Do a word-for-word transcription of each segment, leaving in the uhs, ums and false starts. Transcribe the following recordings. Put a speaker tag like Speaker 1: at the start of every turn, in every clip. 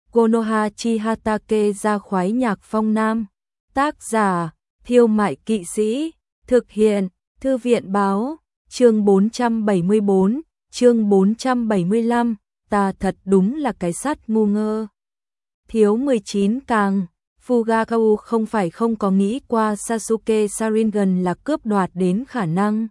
Speaker 1: Konoha Chihatake ra khoái nhạc phong nam. Tác giả, Thiêu Mại Kỵ Sĩ. Thực hiện, Thư viện Báo. Chương bốn trăm bảy mươi bốn, chương bốn trăm bảy mươi lăm, ta thật đúng là cái sắt ngu ngơ. Thiếu mười chín càng, Fugakawa không phải không có nghĩ qua Sasuke Sharingan là cướp đoạt đến khả năng.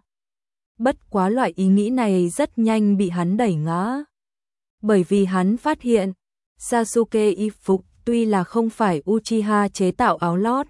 Speaker 1: Bất quá loại ý nghĩ này rất nhanh bị hắn đẩy ngã. Bởi vì hắn phát hiện, Sasuke y phục tuy là không phải Uchiha chế tạo áo lót,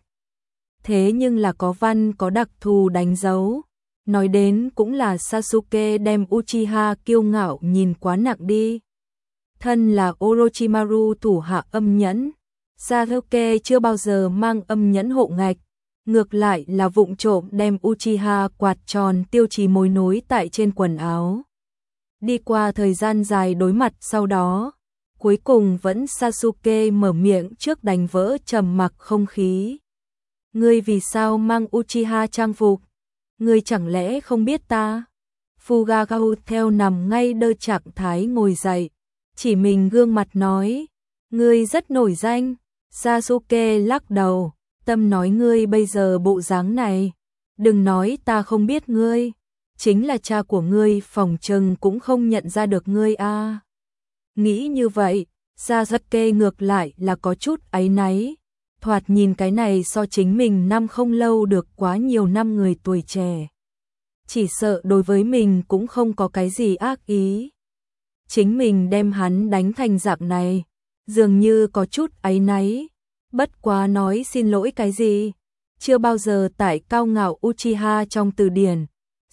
Speaker 1: thế nhưng là có văn có đặc thù đánh dấu. Nói đến cũng là Sasuke đem Uchiha kiêu ngạo nhìn quá nặng đi. Thân là Orochimaru thủ hạ âm nhẫn, Sasuke chưa bao giờ mang âm nhẫn hộ ngạch, ngược lại là vụng trộm đem Uchiha quạt tròn tiêu chí mối nối tại trên quần áo. Đi qua thời gian dài đối mặt sau đó, cuối cùng vẫn Sasuke mở miệng trước đánh vỡ trầm mặc không khí. Ngươi vì sao mang Uchiha trang phục? Ngươi chẳng lẽ không biết ta? Fugakawa theo nằm ngay đơ trạng thái ngồi dậy, chỉ mình gương mặt nói, ngươi rất nổi danh. Sasuke lắc đầu, tâm nói ngươi bây giờ bộ dáng này, đừng nói ta không biết ngươi, chính là cha của ngươi phòng trừng cũng không nhận ra được ngươi a. À. Nghĩ như vậy, Sasuke ngược lại là có chút áy náy, thoạt nhìn cái này so chính mình năm không lâu được quá nhiều năm người tuổi trẻ. Chỉ sợ đối với mình cũng không có cái gì ác ý. Chính mình đem hắn đánh thành dạng này, dường như có chút áy náy, bất quá nói xin lỗi cái gì, chưa bao giờ tại cao ngạo Uchiha trong từ điển,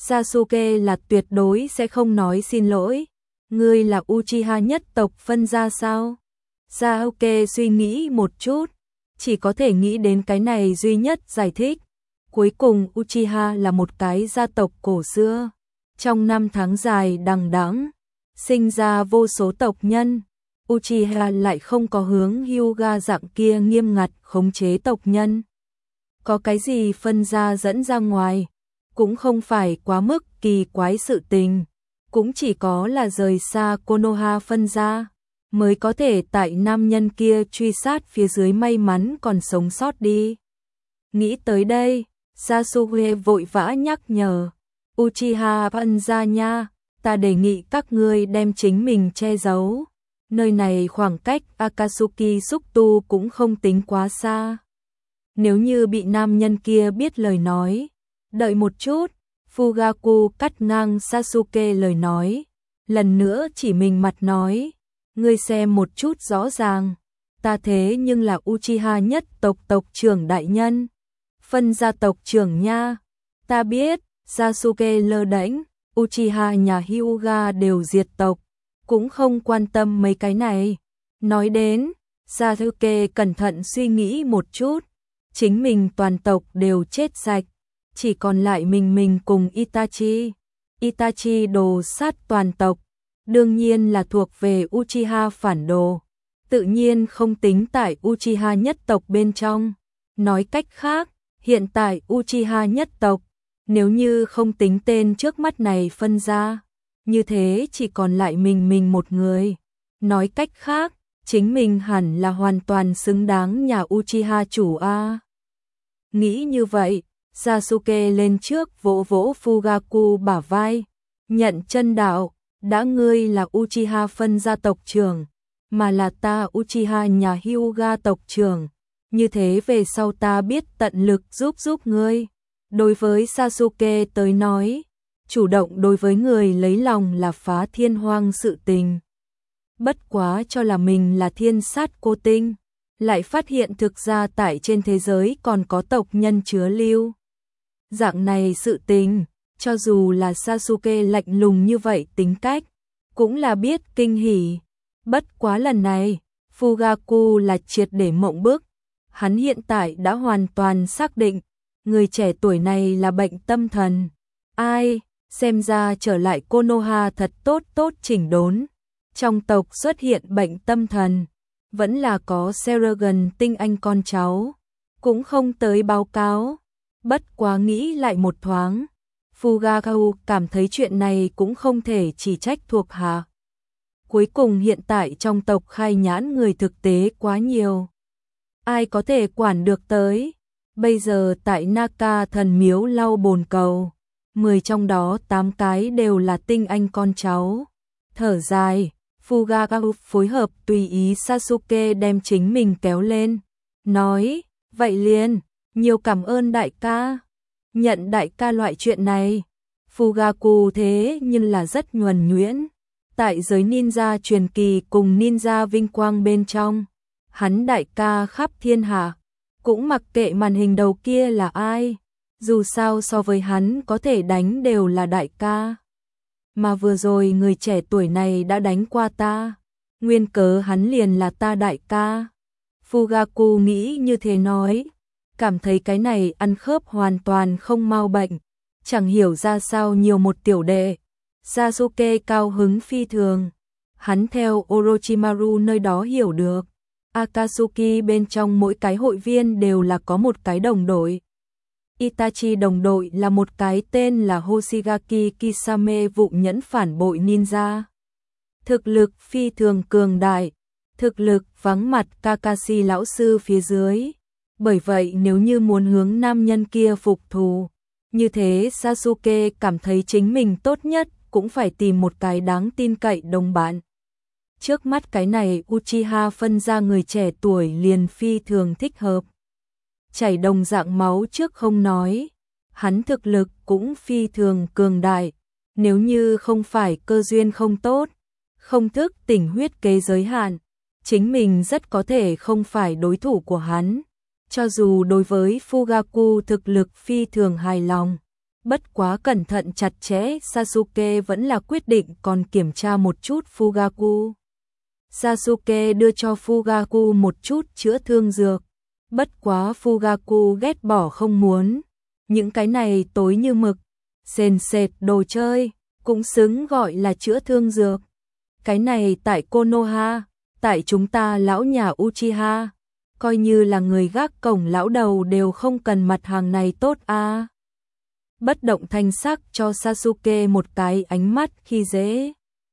Speaker 1: Sasuke là tuyệt đối sẽ không nói xin lỗi. Ngươi là Uchiha nhất tộc phân ra sao? Sasuke suy nghĩ một chút, chỉ có thể nghĩ đến cái này duy nhất giải thích. Cuối cùng Uchiha là một cái gia tộc cổ xưa, trong năm tháng dài đằng đẵng, sinh ra vô số tộc nhân. Uchiha lại không có hướng Hyuga dạng kia nghiêm ngặt khống chế tộc nhân. Có cái gì phân ra dẫn ra ngoài, cũng không phải quá mức kỳ quái sự tình, cũng chỉ có là rời xa Konoha phân ra, mới có thể tại nam nhân kia truy sát phía dưới may mắn còn sống sót đi. Nghĩ tới đây, Sasuke vội vã nhắc nhở, Uchiha phân ra nha, ta đề nghị các ngươi đem chính mình che giấu. Nơi này khoảng cách Akatsuki xúc tu cũng không tính quá xa. Nếu như bị nam nhân kia biết lời nói, đợi một chút, Fugaku cắt ngang Sasuke lời nói, lần nữa chỉ mình mặt nói, ngươi xem một chút rõ ràng, ta thế nhưng là Uchiha nhất tộc tộc trưởng đại nhân, phân gia tộc trưởng nha. Ta biết, Sasuke lơ đễnh, Uchiha nhà Hyuga đều diệt tộc, cũng không quan tâm mấy cái này. Nói đến, Sasuke cẩn thận suy nghĩ một chút, chính mình toàn tộc đều chết sạch, chỉ còn lại mình mình cùng Itachi. Itachi đồ sát toàn tộc, đương nhiên là thuộc về Uchiha phản đồ, tự nhiên không tính tại Uchiha nhất tộc bên trong. Nói cách khác, hiện tại Uchiha nhất tộc, nếu như không tính tên trước mắt này phân ra, như thế chỉ còn lại mình mình một người. Nói cách khác, chính mình hẳn là hoàn toàn xứng đáng nhà Uchiha chủ a. Nghĩ như vậy, Sasuke lên trước vỗ vỗ Fugaku bả vai, nhận chân đạo, đã ngươi là Uchiha phân gia tộc trưởng, mà là ta Uchiha nhà Hyuga tộc trưởng, như thế về sau ta biết tận lực giúp giúp ngươi. Đối với Sasuke tới nói, chủ động đối với người lấy lòng là phá thiên hoang sự tình. Bất quá cho là mình là thiên sát cô tinh, lại phát hiện thực ra tại trên thế giới còn có tộc nhân chứa lưu. Dạng này sự tình, cho dù là Sasuke lạnh lùng như vậy tính cách, cũng là biết kinh hỉ. Bất quá lần này, Fugaku là triệt để mộng bức, hắn hiện tại đã hoàn toàn xác định, người trẻ tuổi này là bệnh tâm thần. Ai, xem ra trở lại Konoha thật tốt tốt chỉnh đốn. Trong tộc xuất hiện bệnh tâm thần, vẫn là có Sharingan tinh anh con cháu, cũng không tới báo cáo. Bất quá nghĩ lại một thoáng, Fugakawa cảm thấy chuyện này cũng không thể chỉ trách thuộc hạ. Cuối cùng hiện tại trong tộc Khai Nhãn người thực tế quá nhiều. Ai có thể quản được tới. Bây giờ tại Naka thần miếu lau bồn cầu, mười trong đó tám cái đều là tinh anh con cháu. Thở dài, Fugakawa phối hợp tùy ý Sasuke đem chính mình kéo lên. Nói, vậy liền, nhiều cảm ơn đại ca. Nhận đại ca loại chuyện này. Fugaku thế nhưng là rất nhuần nhuyễn. Tại giới ninja truyền kỳ cùng ninja vinh quang bên trong, hắn đại ca khắp thiên hạ, cũng mặc kệ màn hình đầu kia là ai, dù sao so với hắn có thể đánh đều là đại ca. Mà vừa rồi người trẻ tuổi này đã đánh qua ta, nguyên cớ hắn liền là ta đại ca. Fugaku nghĩ như thế nói, cảm thấy cái này ăn khớp hoàn toàn không mau bệnh, chẳng hiểu ra sao nhiều một tiểu đệ. Sasuke cao hứng phi thường, hắn theo Orochimaru nơi đó hiểu được, Akatsuki bên trong mỗi cái hội viên đều là có một cái đồng đội. Itachi đồng đội là một cái tên là Hoshigaki Kisame vụng nhẫn phản bội ninja. Thực lực phi thường cường đại, thực lực vắng mặt Kakashi lão sư phía dưới. Bởi vậy nếu như muốn hướng nam nhân kia phục thù, như thế Sasuke cảm thấy chính mình tốt nhất cũng phải tìm một cái đáng tin cậy đồng bạn. Trước mắt cái này Uchiha phân ra người trẻ tuổi liền phi thường thích hợp. Chảy đồng dạng máu trước không nói, hắn thực lực cũng phi thường cường đại, nếu như không phải cơ duyên không tốt, không thức tỉnh huyết kế giới hạn, chính mình rất có thể không phải đối thủ của hắn. Cho dù đối với Fugaku thực lực phi thường hài lòng, bất quá cẩn thận chặt chẽ, Sasuke vẫn là quyết định còn kiểm tra một chút Fugaku. Sasuke đưa cho Fugaku một chút chữa thương dược, bất quá Fugaku ghét bỏ không muốn. Những cái này tối như mực, sền sệt đồ chơi, cũng xứng gọi là chữa thương dược. Cái này tại Konoha, tại chúng ta lão nhà Uchiha, coi như là người gác cổng lão đầu đều không cần mặt hàng này tốt a. À. Bất động thanh sắc cho Sasuke một cái ánh mắt khi dễ.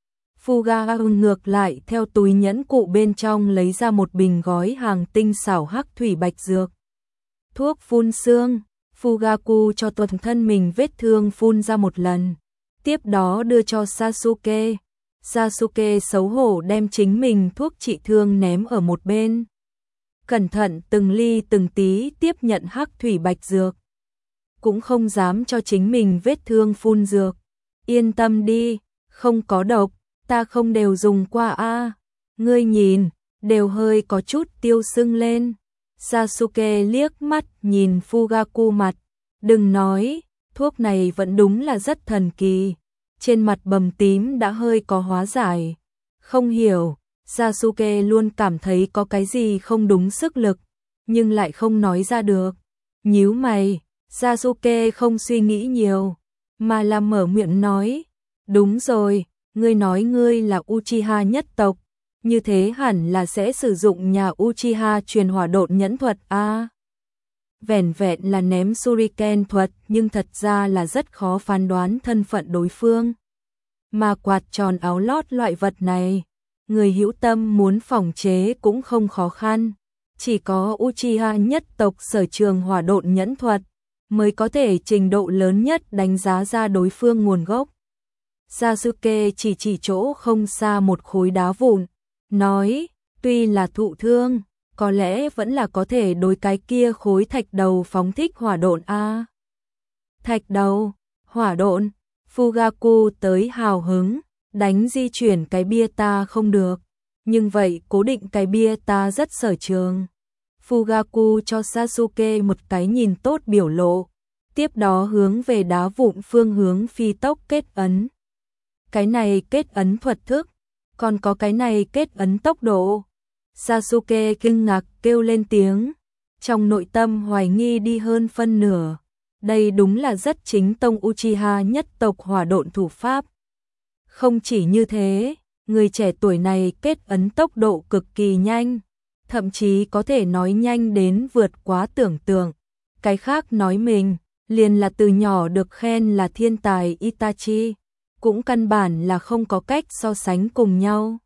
Speaker 1: Fugaku ngược lại theo túi nhẫn cụ bên trong lấy ra một bình gói hàng tinh xảo hắc thủy bạch dược. Thuốc phun xương, Fugaku cho toàn thân mình vết thương phun ra một lần, tiếp đó đưa cho Sasuke. Sasuke xấu hổ đem chính mình thuốc trị thương ném ở một bên. Cẩn thận từng ly từng tí tiếp nhận hắc thủy bạch dược. Cũng không dám cho chính mình vết thương phun dược. Yên tâm đi, không có độc, ta không đều dùng qua a. À. Ngươi nhìn, đều hơi có chút tiêu sưng lên. Sasuke liếc mắt nhìn Fugaku mặt, đừng nói, thuốc này vẫn đúng là rất thần kỳ. Trên mặt bầm tím đã hơi có hóa giải. Không hiểu, Sasuke luôn cảm thấy có cái gì không đúng sức lực, nhưng lại không nói ra được. Nhíu mày, Sasuke không suy nghĩ nhiều, mà là mở miệng nói, đúng rồi, ngươi nói ngươi là Uchiha nhất tộc, như thế hẳn là sẽ sử dụng nhà Uchiha truyền hỏa độn nhẫn thuật a. À, vẻn vẹn là ném shuriken thuật nhưng thật ra là rất khó phán đoán thân phận đối phương. Mà quạt tròn áo lót loại vật này, người hữu tâm muốn phòng chế cũng không khó khăn. Chỉ có Uchiha nhất tộc sở trường hỏa độn nhẫn thuật mới có thể trình độ lớn nhất đánh giá ra đối phương nguồn gốc. Sasuke chỉ chỉ chỗ không xa một khối đá vụn, nói, tuy là thụ thương, có lẽ vẫn là có thể đối cái kia khối thạch đầu phóng thích hỏa độn a. Thạch đầu, hỏa độn, Fugaku tới hào hứng, đánh di chuyển cái bia ta không được, nhưng vậy cố định cái bia ta rất sở trường. Fugaku cho Sasuke một cái nhìn tốt biểu lộ, tiếp đó hướng về đá vụn phương hướng phi tốc kết ấn. Cái này kết ấn thuật thức, còn có cái này kết ấn tốc độ. Sasuke kinh ngạc kêu lên tiếng, trong nội tâm hoài nghi đi hơn phân nửa. Đây đúng là rất chính tông Uchiha nhất tộc hỏa độn thủ pháp. Không chỉ như thế, người trẻ tuổi này kết ấn tốc độ cực kỳ nhanh, thậm chí có thể nói nhanh đến vượt quá tưởng tượng. Cái khác nói mình, liền là từ nhỏ được khen là thiên tài Itachi, cũng căn bản là không có cách so sánh cùng nhau.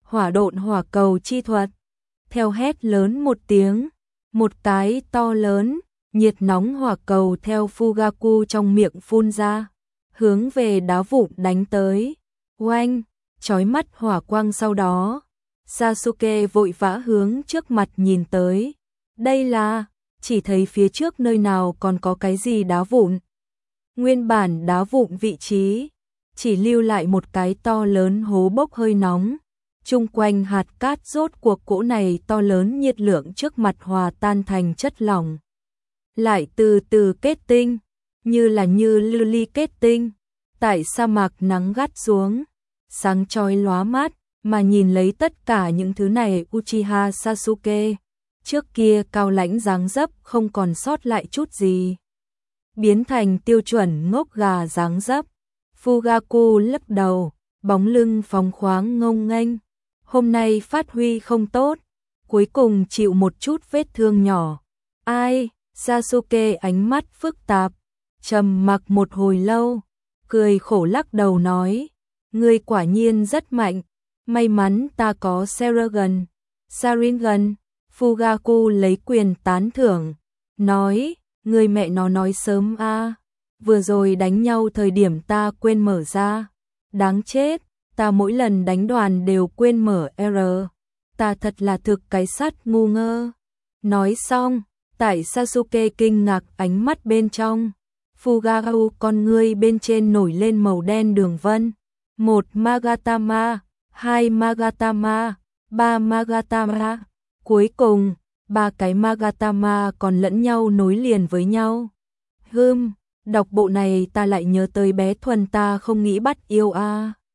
Speaker 1: hỏa độn hỏa cầu chi thuật. Theo hét lớn một tiếng, một cái to lớn, nhiệt nóng hỏa cầu theo Fugaku trong miệng phun ra, hướng về đá vụn đánh tới. Oanh, chói mắt hỏa quang sau đó. Sasuke vội vã hướng trước mặt nhìn tới. Đây là, chỉ thấy phía trước nơi nào còn có cái gì đá vụn. Nguyên bản đá vụn vị trí, chỉ lưu lại một cái to lớn hố bốc hơi nóng. Chung quanh hạt cát rốt cuộc cỗ này to lớn nhiệt lượng trước mặt hòa tan thành chất lỏng. Lại từ từ kết tinh, như là như lưu ly kết tinh. Tại sa mạc nắng gắt xuống, sáng chói lóa mắt, mà nhìn lấy tất cả những thứ này Uchiha Sasuke, trước kia cao lãnh dáng dấp không còn sót lại chút gì. Biến thành tiêu chuẩn ngốc gà dáng dấp. Fugaku lấp đầu, bóng lưng phóng khoáng ngông nghênh. Hôm nay phát huy không tốt, cuối cùng chịu một chút vết thương nhỏ. Ai? Sasuke ánh mắt phức tạp, trầm mặc một hồi lâu, cười khổ lắc đầu nói, ngươi quả nhiên rất mạnh, may mắn ta có Sharingan. Sharingan, Fugaku lấy quyền tán thưởng, nói, ngươi mẹ nó nói sớm a, vừa rồi đánh nhau thời điểm ta quên mở ra, đáng chết, ta mỗi lần đánh đoàn đều quên mở R, ta thật là thực cái sắt ngu ngơ. Nói xong, tại Sasuke kinh ngạc ánh mắt bên trong, Fugaku con ngươi bên trên nổi lên màu đen đường vân. Một Magatama, hai Magatama, ba Magatama. Cuối cùng, ba cái Magatama còn lẫn nhau nối liền với nhau. Hừm, đọc bộ này ta lại nhớ tới bé Thuần ta không nghĩ bắt yêu a. À.